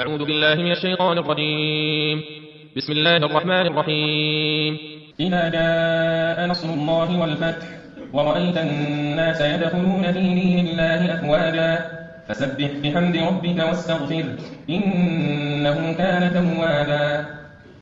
أعوذ بالله من الشيطان الرجيم. بسم الله الرحمن الرحيم. إذا جاء نصر الله والفتح ورأيت الناس يدخلون في دين الله أفواجا فسبح بحمد ربك واستغفره إنه كان توابا.